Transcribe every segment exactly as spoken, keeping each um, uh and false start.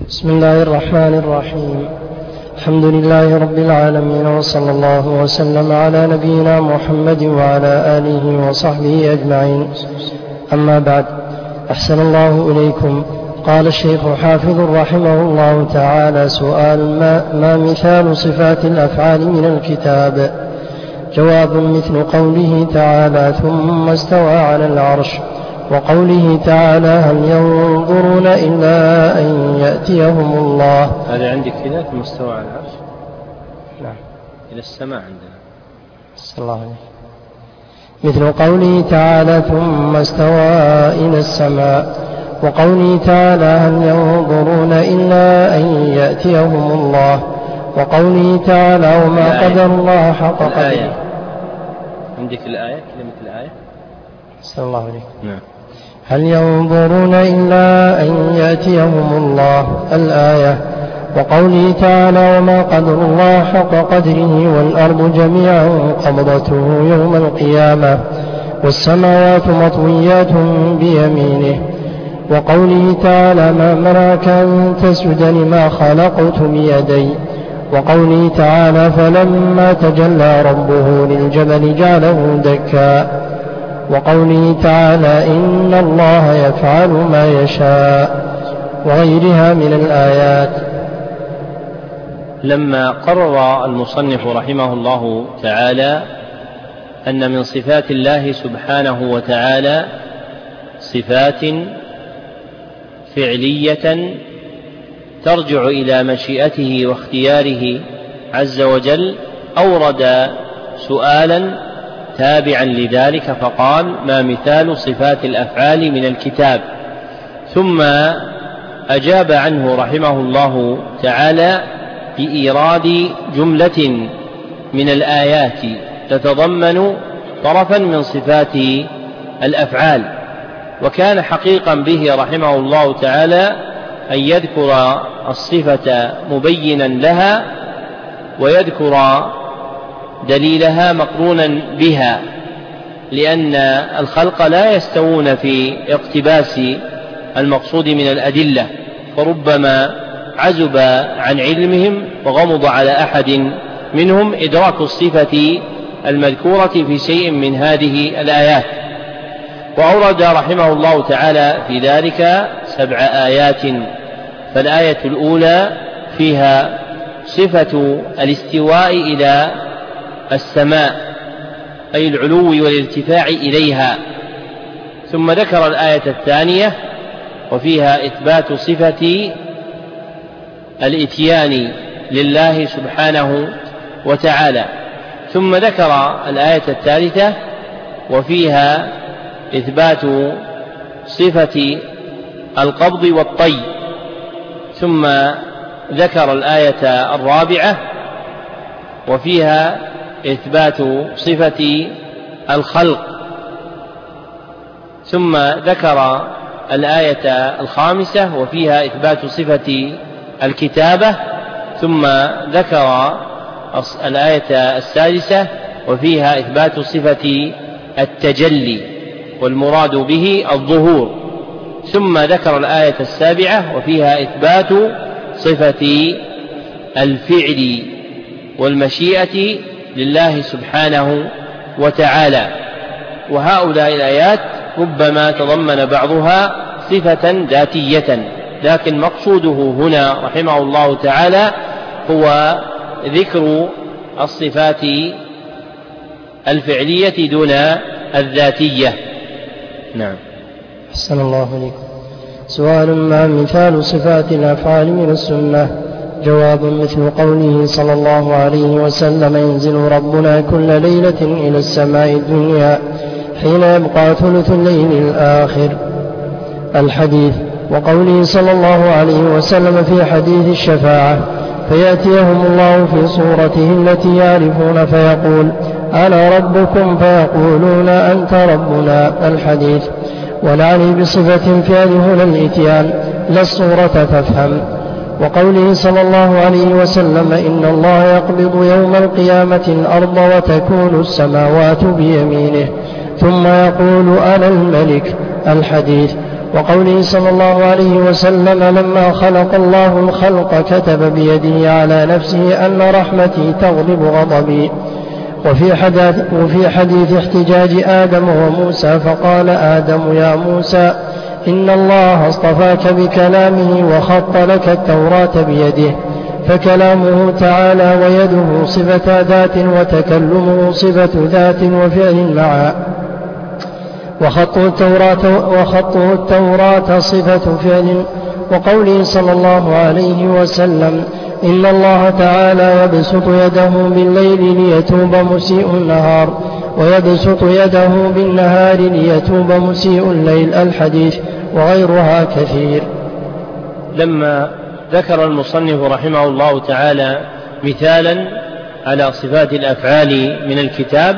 بسم الله الرحمن الرحيم. الحمد لله رب العالمين، وصلى الله وسلم على نبينا محمد وعلى آله وصحبه أجمعين. أما بعد، أحسن الله إليكم. قال الشيخ حافظ رحمه الله تعالى: سؤال: ما, ما مثال صفات الأفعال من الكتاب؟ جواب: مثل قوله تعالى: ثم استوى على العرش، وقوله تعالى: هل ينظرون إلا أن يأتيهم الله. هذا عندك كذا ثم استوى على العرش؟ نعم، إلى السماء عندنا. صلى الله عليه. مثل قوله تعالى: ثم استوى إلى السماء، وقوله تعالى: هل ينظرون إلا أن يأتيهم الله، وقوله تعالى: وما قدر الله حق قدره. عندك الآية، كلمة الآية. صلى الله عليه. نعم. هل ينظرون إلا أن يأتيهم الله، الآية. وقوله تعالى: وما قدر الله حق قدره والأرض جميعا قبضته يوم القيامة والسماوات مطويات بيمينه. وقوله تعالى: ما منعك أن تسجد لما خلقت بيدي. وقوله تعالى: فلما تجلى ربه للجبل جعله دكا. وقوله تعالى: إن الله يفعل ما يشاء، وغيرها من الآيات. لما قرر المصنف رحمه الله تعالى أن من صفات الله سبحانه وتعالى صفات فعلية ترجع إلى مشيئته واختياره عز وجل، أورد سؤالا تابعا لذلك فقال: ما مثال صفات الأفعال من الكتاب؟ ثم أجاب عنه رحمه الله تعالى بإيراد جملة من الآيات تتضمن طرفا من صفات الأفعال. وكان حقيقا به رحمه الله تعالى أن يذكر الصفة مبينا لها ويذكر دليلها مقرونا بها، لأن الخلق لا يستوون في اقتباس المقصود من الأدلة، فربما عزب عن علمهم وغمض على أحد منهم إدراك الصفة المذكورة في شيء من هذه الآيات. وأورد رحمه الله تعالى في ذلك سبع آيات. فالآية الأولى فيها صفة الاستواء إلى السماء، أي العلو والارتفاع إليها. ثم ذكر الآية الثانية وفيها إثبات صفة الإتيان لله سبحانه وتعالى. ثم ذكر الآية الثالثة وفيها إثبات صفة القبض والطي. ثم ذكر الآية الرابعة وفيها إثبات صفة الخلق. ثم ذكر الآية الخامسة وفيها إثبات صفة الكتابة. ثم ذكر الآية السادسة وفيها إثبات صفة التجلي والمراد به الظهور. ثم ذكر الآية السابعة وفيها إثبات صفة الفعل والمشيئة لله سبحانه وتعالى. وهؤلاء الآيات ربما تضمن بعضها صفة ذاتية، لكن مقصوده هنا رحمه الله تعالى هو ذكر الصفات الفعلية دون الذاتية. نعم. أحسن الله إليكم. سؤال: ما مثال صفات الأفعال من السنة؟ جواب: مثل قوله صلى الله عليه وسلم: ينزل ربنا كل ليلة إلى السماء الدنيا حين يبقى ثلث الليل الآخر، الحديث. وقوله صلى الله عليه وسلم في حديث الشفاعة: فيأتيهم الله في صورته التي يعرفون فيقول: أنا ربكم، فيقولون أنت ربنا، الحديث. ونعني بصفة فعل هنا الإتيان لا الصورة فافهم. وقوله صلى الله عليه وسلم: إن الله يقبض يوم القيامة الأرض وتكون السماوات بيمينه ثم يقول: أنا الملك، الحديث. وقوله صلى الله عليه وسلم لما خلق الله الخلق كتب بيده على نفسه أن رحمتي تغلب غضبي. وفي حديث, وفي حديث احتجاج آدم وموسى فقال آدم يا موسى إن الله اصطفاك بكلامه وخط لك التوراة بيده، فكلامه تعالى ويده صفة ذات وتكلمه صفة ذات وفعل معا، وخطه التوراة, وخطه التوراة صفة فعل. وقوله صلى الله عليه وسلم إن الله تعالى يبسط يده بالليل ليتوب مسيء النهار ويبسط يده بالنهار ليتوب مسيء الليل، الحديث، وغيرها كثير. لما ذكر المصنف رحمه الله تعالى مثالا على صفات الأفعال من الكتاب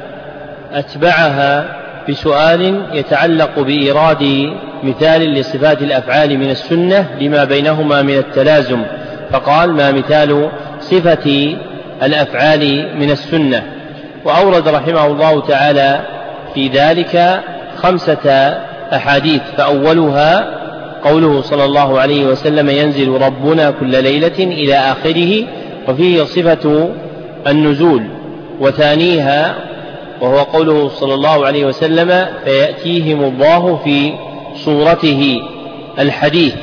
أتبعها بسؤال يتعلق بإيراد مثال لصفات الأفعال من السنة لما بينهما من التلازم، فقال ما مثال صفة الأفعال من السنة، وأورد رحمه الله تعالى في ذلك خمسة أحاديث، فأولها قوله صلى الله عليه وسلم ينزل ربنا كل ليلة إلى آخره، وفيه صفة النزول. وثانيها وهو قوله صلى الله عليه وسلم فيأتيهم الله في صورته، الحديث.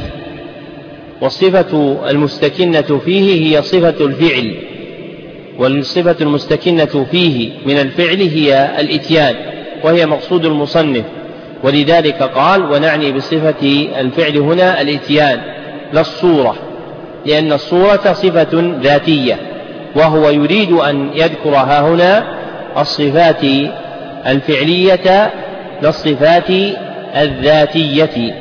والصفة المستكنة فيه هي صفة الفعل، والصفة المستكنة فيه من الفعل هي الإتيان، وهي مقصود المصنف، ولذلك قال ونعني بصفة الفعل هنا الإتيان لا الصورة، لأن الصورة صفة ذاتية، وهو يريد أن يذكر ها هنا الصفات الفعلية لا الصفات الذاتية،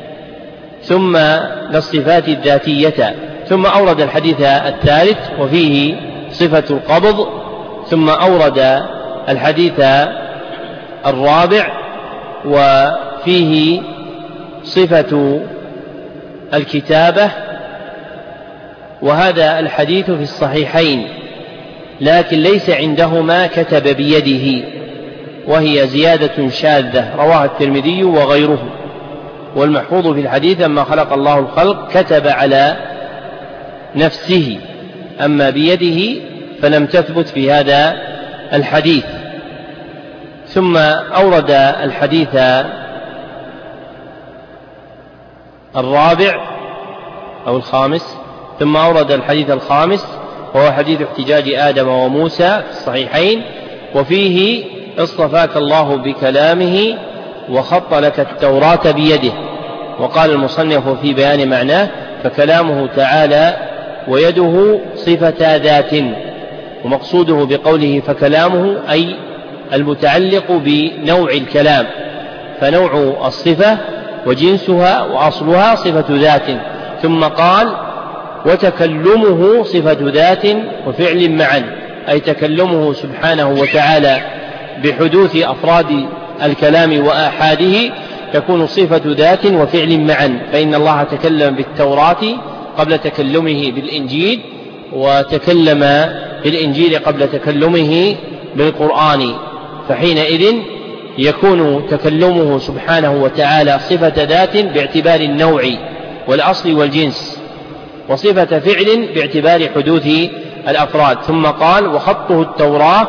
ثم للصفات الذاتية، ثم أورد الحديث الثالث وفيه صفة القبض، ثم أورد الحديث الرابع وفيه صفة الكتابة. وهذا الحديث في الصحيحين، لكن ليس عندهما كتب بيده، وهي زيادة شاذة رواها الترمذي وغيره. والمحفوظ في الحديث لما خلق الله الخلق كتب على نفسه، أما بيده فلم تثبت في هذا الحديث. ثم أورد الحديث الرابع أو الخامس ثم أورد الحديث الخامس وهو حديث احتجاج آدم وموسى في الصحيحين، وفيه اصطفاك الله بكلامه وخط لك التوراة بيده. وقال المصنف في بيان معناه فكلامه تعالى ويده صفة ذات، ومقصوده بقوله فكلامه أي المتعلق بنوع الكلام، فنوع الصفة وجنسها وأصلها صفة ذات. ثم قال وتكلمه صفة ذات وفعل معا، أي تكلمه سبحانه وتعالى بحدوث أفراد الكلام وآحاده تكون صفة ذات وفعل معا، فإن الله تكلم بالتوراة قبل تكلمه بالإنجيل، وتكلم بالإنجيل قبل تكلمه بالقرآن، فحينئذ يكون تكلمه سبحانه وتعالى صفة ذات باعتبار النوع والأصل والجنس، وصفة فعل باعتبار حدوث الأفراد. ثم قال وخطه التوراة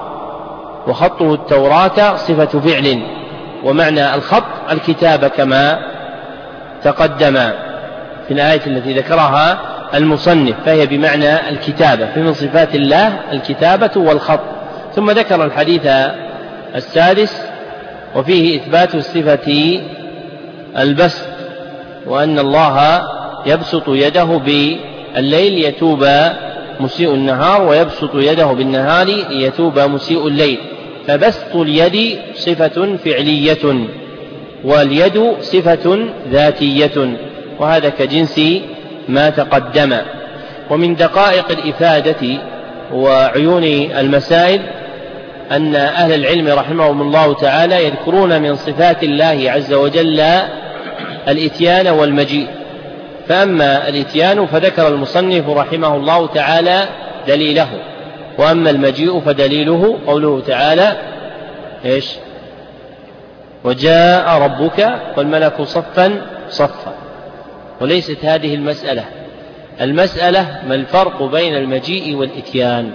وخطه التوراة صفة فعل، ومعنى الخط الكتابة كما تقدم في الآية التي ذكرها المصنف، فهي بمعنى الكتابة، فمن صفات الله الكتابة والخط. ثم ذكر الحديث السادس وفيه إثبات صفة البسط، وأن الله يبسط يده بالليل ليتوب مسيء النهار ويبسط يده بالنهار ليتوب مسيء الليل، فبسط اليد صفة فعلية واليد صفة ذاتية، وهذا كجنس ما تقدم. ومن دقائق الإفادة وعيون المسائل أن أهل العلم رحمهم الله تعالى يذكرون من صفات الله عز وجل الإتيان والمجيء. فأما الإتيان فذكر المصنف رحمه الله تعالى دليله، وأما المجيء فدليله قوله تعالى إيش وجاء ربك والملك صفا صفا. وليست هذه المسألة، المسألة ما الفرق بين المجيء والإتيان.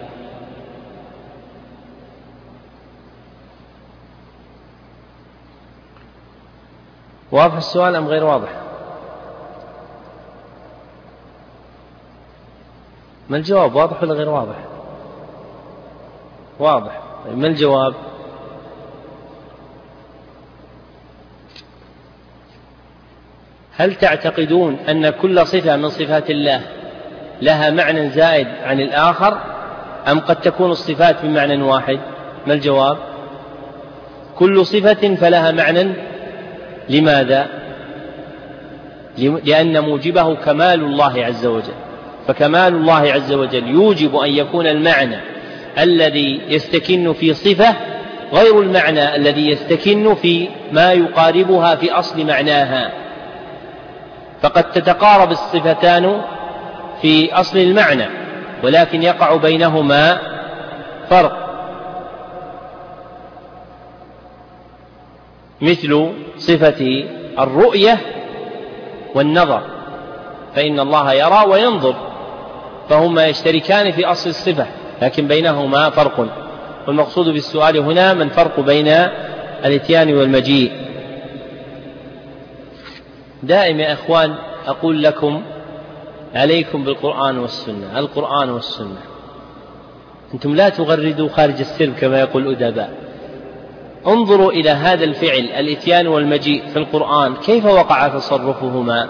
واضح السؤال أم غير واضح؟ ما الجواب، واضح ولا غير واضح؟ واضح. ما الجواب؟ هل تعتقدون أن كل صفة من صفات الله لها معنى زائد عن الآخر، أم قد تكون الصفات بمعنى واحد؟ ما الجواب؟ كل صفة فلها معنى. لماذا؟ لأن موجبه كمال الله عز وجل، فكمال الله عز وجل يوجب أن يكون المعنى الذي يستكن في صفة غير المعنى الذي يستكن في ما يقاربها في أصل معناها، فقد تتقارب الصفتان في أصل المعنى ولكن يقع بينهما فرق، مثل صفة الرؤية والنظر، فإن الله يرى وينظر، فهما يشتركان في أصل الصفة لكن بينهما فرق. والمقصود بالسؤال هنا من فرق بين الإتيان والمجيء. دائما يا إخوان أقول لكم عليكم بالقرآن والسنة، القرآن والسنة. أنتم لا تغردوا خارج السلم كما يقول الأدباء. انظروا إلى هذا الفعل الإتيان والمجيء في القرآن كيف وقع تصرفهما.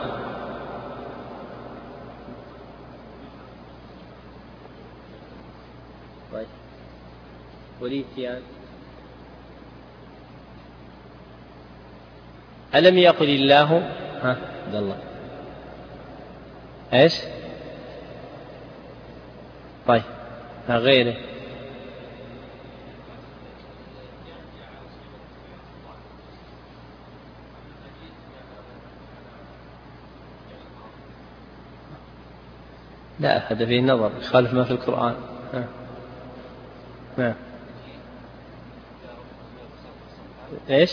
والإتيان ألم يقل الله ها عبد الله ايش؟ طيب غيره. لا هذا فيه نظر، يخالف ما في القرآن. ها. نعم. ايش؟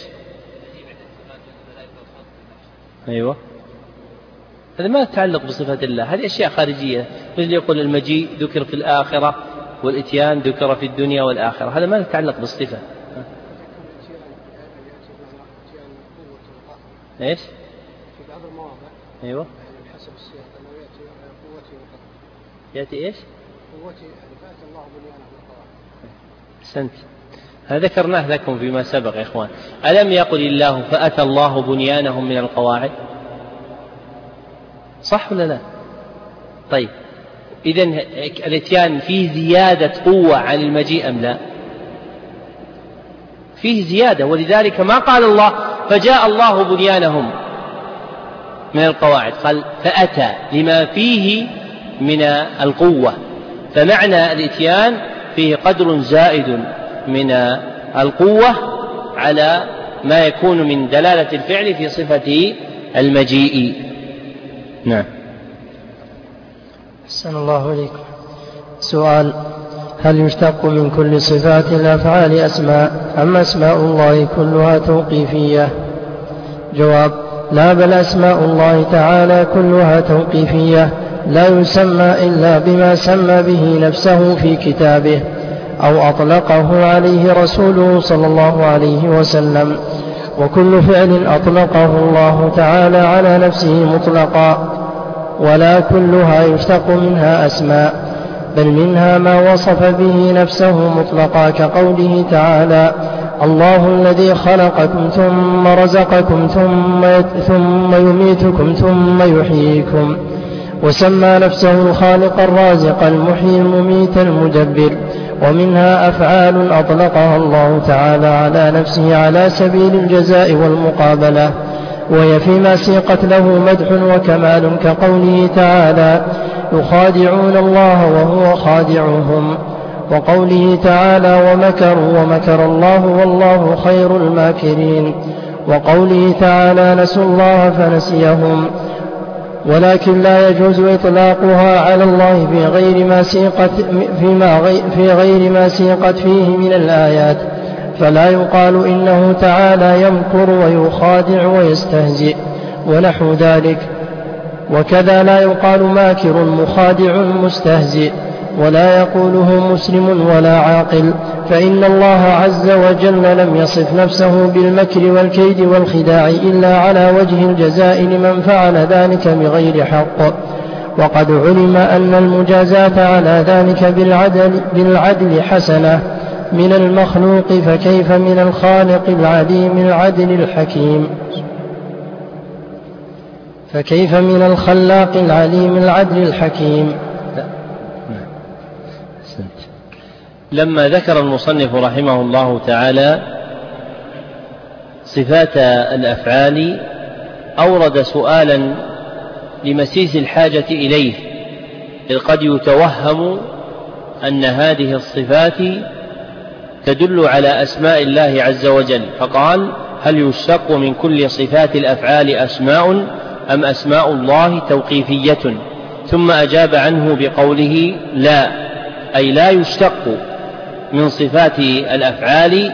ايوه، هذا ما يتعلق بصفة الله، هذه أشياء خارجية، مثل يقول المجيء ذكر في الآخرة والإتيان ذكر في الدنيا والآخرة، هذا ما يتعلق بالصفة. ايش؟ في بعض المواضع ايوه حسب السياق انه ياتي قوتي وقدرتي. ياتي ايش؟ قوتي يعني فاتى الله بنيانه بالقواعد. أحسنت، هذا ذكرناه لكم فيما سبق يا إخوان. ألم يقل الله فأتى الله بنيانهم من القواعد؟ صح ولا لا؟ طيب إذن الإتيان فيه زيادة قوة عن المجيء أم لا؟ فيه زيادة، ولذلك ما قال الله فجاء الله بنيانهم من القواعد، قال فأتى لما فيه من القوة. فمعنى الإتيان فيه قدر زائد من القوة على ما يكون من دلالة الفعل في صفة المجيء. نعم. أحسن الله إليكم. سؤال: هل يشتق من كل صفات الأفعال أسماء أم أسماء الله كلها توقيفية؟ جواب: لا، بل أسماء الله تعالى كلها توقيفية، لا يسمى إلا بما سمى به نفسه في كتابه أو أطلقه عليه رسوله صلى الله عليه وسلم، وكل فعل أطلقه الله تعالى على نفسه مطلقا، ولا كلها يشتق منها أسماء، بل منها ما وصف به نفسه مطلقا، كقوله تعالى: الله الذي خلقكم ثم رزقكم ثم, ثم يميتكم ثم يحييكم، وسمى نفسه الخالق الرازق المحيي المميت المدبر. ومنها أفعال أطلقها الله تعالى على نفسه على سبيل الجزاء والمقابلة، وهي فيما سيقت له مدح وكمال، كقوله تعالى: يخادعون الله وهو خادعهم، وقوله تعالى: ومكروا ومكر الله والله خير الماكرين، وقوله تعالى: نسوا الله فنسيهم. ولكن لا يجوز إطلاقها على الله في غير ما سيقت فيما غير في غير ما سيقت فيه من الآيات، فلا يقال إنه تعالى يمكر ويخادع ويستهزئ ونحو ذلك. وكذا لا يقال ماكر مخادع مستهزئ، ولا يقوله مسلم ولا عاقل، فإن الله عز وجل لم يصف نفسه بالمكر والكيد والخداع إلا على وجه الجزاء لمن فعل ذلك بغير حق. وقد علم أن المجازاة على ذلك بالعدل, بالعدل حسنة من المخلوق، فكيف من الخالق العليم العدل الحكيم فكيف من الخلاق العليم العدل الحكيم. لما ذكر المصنف رحمه الله تعالى صفات الأفعال أورد سؤالا لمسيس الحاجة إليه، إذ قد يتوهم أن هذه الصفات تدل على أسماء الله عز وجل، فقال: هل يشتق من كل صفات الأفعال أسماء أم أسماء الله توقيفية؟ ثم أجاب عنه بقوله: لا، أي لا يشتق من صفات الأفعال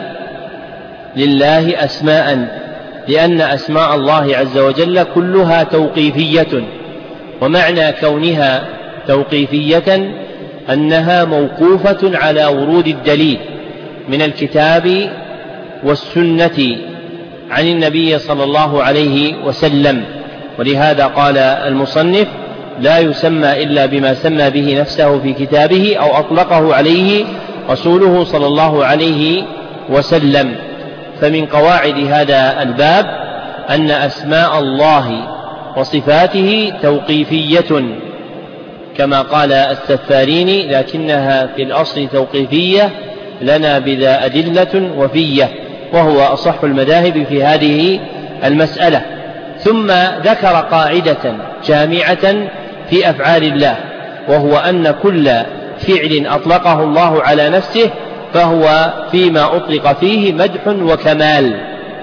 لله أسماء، لأن أسماء الله عز وجل كلها توقيفية، ومعنى كونها توقيفية أنها موقوفة على ورود الدليل من الكتاب والسنة عن النبي صلى الله عليه وسلم. ولهذا قال المصنف: لا يسمى إلا بما سمى به نفسه في كتابه أو أطلقه عليه رسوله صلى الله عليه وسلم. فمن قواعد هذا الباب أن أسماء الله وصفاته توقيفية كما قال السفاريني: لكنها في الأصل توقيفية لنا بذا أدلة وفية، وهو أصح المذاهب في هذه المسألة. ثم ذكر قاعدة جامعة في أفعال الله، وهو أن كل فعل أطلقه الله على نفسه فهو فيما أطلق فيه مدح وكمال،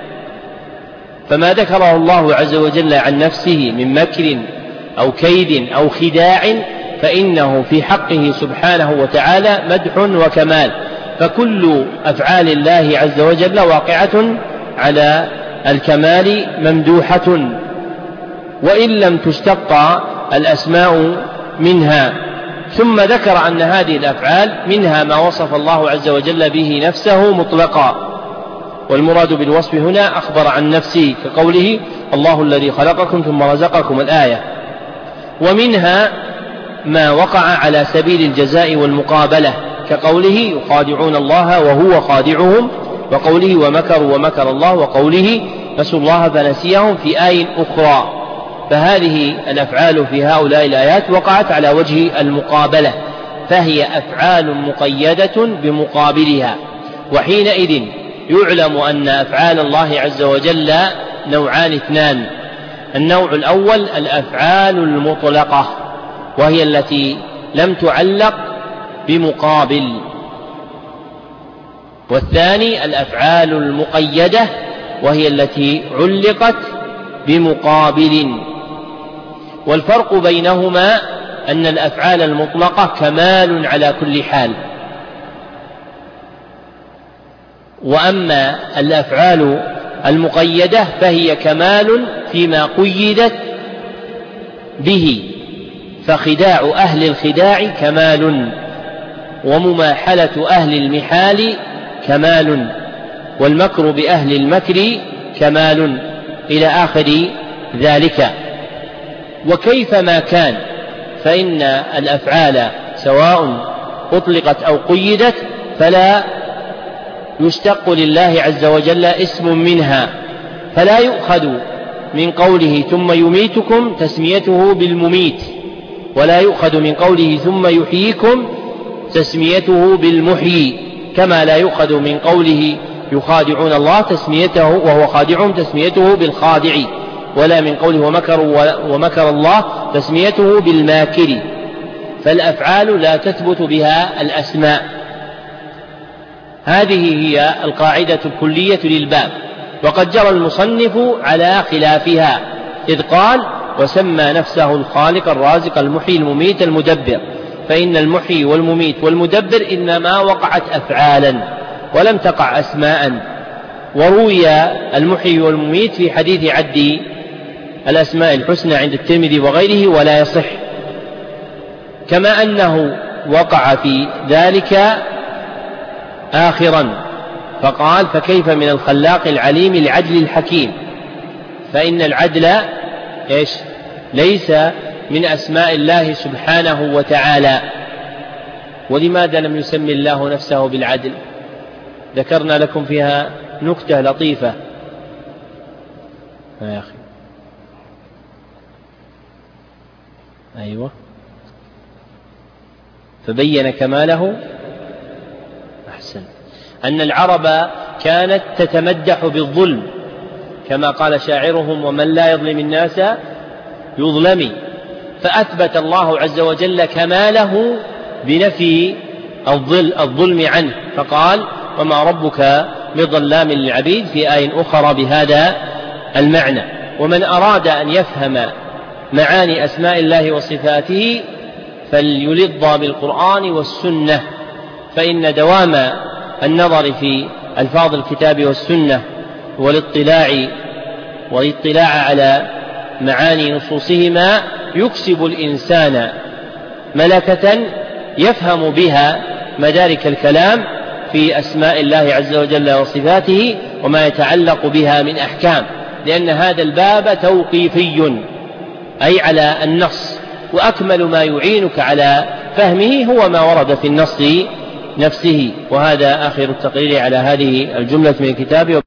فما ذكره الله عز وجل عن نفسه من مكر أو كيد أو خداع فإنه في حقه سبحانه وتعالى مدح وكمال، فكل أفعال الله عز وجل واقعة على الكمال ممدوحة، وإن لم تشتق الأسماء منها. ثم ذكر أن هذه الأفعال منها ما وصف الله عز وجل به نفسه مطلقا، والمراد بالوصف هنا أخبر عن نفسه كقوله: الله الذي خلقكم ثم رزقكم الآية. ومنها ما وقع على سبيل الجزاء والمقابلة كقوله: يخادعون الله وهو خادعهم، وقوله: ومكروا ومكر الله، وقوله: نسوا الله فنسيهم في آية أخرى. فهذه الأفعال في هؤلاء الآيات وقعت على وجه المقابلة، فهي أفعال مقيدة بمقابلها. وحينئذ يعلم أن أفعال الله عز وجل نوعان اثنان: النوع الأول الأفعال المطلقة، وهي التي لم تعلق بمقابل، والثاني الأفعال المقيدة، وهي التي علقت بمقابل. والفرق بينهما أن الأفعال المطلقة كمال على كل حال، وأما الأفعال المقيدة فهي كمال فيما قيدت به، فخداع أهل الخداع كمال، ومماحلة أهل المحال كمال، والمكر بأهل المكر كمال، إلى آخر ذلك. وكيفما كان فإن الأفعال سواء أطلقت أو قيدت فلا يشتق لله عز وجل اسم منها، فلا يؤخذ من قوله ثم يميتكم تسميته بالمميت، ولا يؤخذ من قوله ثم يحييكم تسميته بالمحيي، كما لا يؤخذ من قوله يخادعون الله تسميته وهو خادعهم تسميته بالخادع، ولا من قوله ومكروا ومكر الله تسميته بالماكر. فالأفعال لا تثبت بها الأسماء. هذه هي القاعدة الكلية للباب، وقد جرى المصنف على خلافها، إذ قال: وسمى نفسه الخالق الرازق المحيي المميت المدبر، فإن المحيي والمميت والمدبر إنما وقعت أفعالا، ولم تقع أسماء. وروي المحيي والمميت في حديث عد الأسماء الحسنى عند الترمذي وغيره ولا يصح، كما أنه وقع في ذلك آخرا فقال: فكيف من الخلاق العليم العدل الحكيم، فإن العدل إيش؟ ليس من أسماء الله سبحانه وتعالى. ولماذا لم يسمي الله نفسه بالعدل؟ ذكرنا لكم فيها نكتة لطيفة يا أخي. أيوة، فبين كماله. أحسن. أن العرب كانت تتمدح بالظلم، كما قال شاعرهم: ومن لا يظلم الناس يظلم. فأثبت الله عز وجل كماله بنفي الظلم عنه، فقال: وما ربك بظلام للعبيد في آية أخرى بهذا المعنى. ومن أراد أن يفهم معاني أسماء الله وصفاته فليلظ بالقرآن والسنة، فإن دوام النظر في ألفاظ الكتاب والسنة والاطلاع والاطلاع على معاني نصوصهما يكسب الإنسان ملكة يفهم بها مدارك الكلام في أسماء الله عز وجل وصفاته وما يتعلق بها من أحكام، لأن هذا الباب توقيفي أي على النص، وأكمل ما يعينك على فهمه هو ما ورد في النص نفسه. وهذا آخر التقرير على هذه الجملة من الكتاب.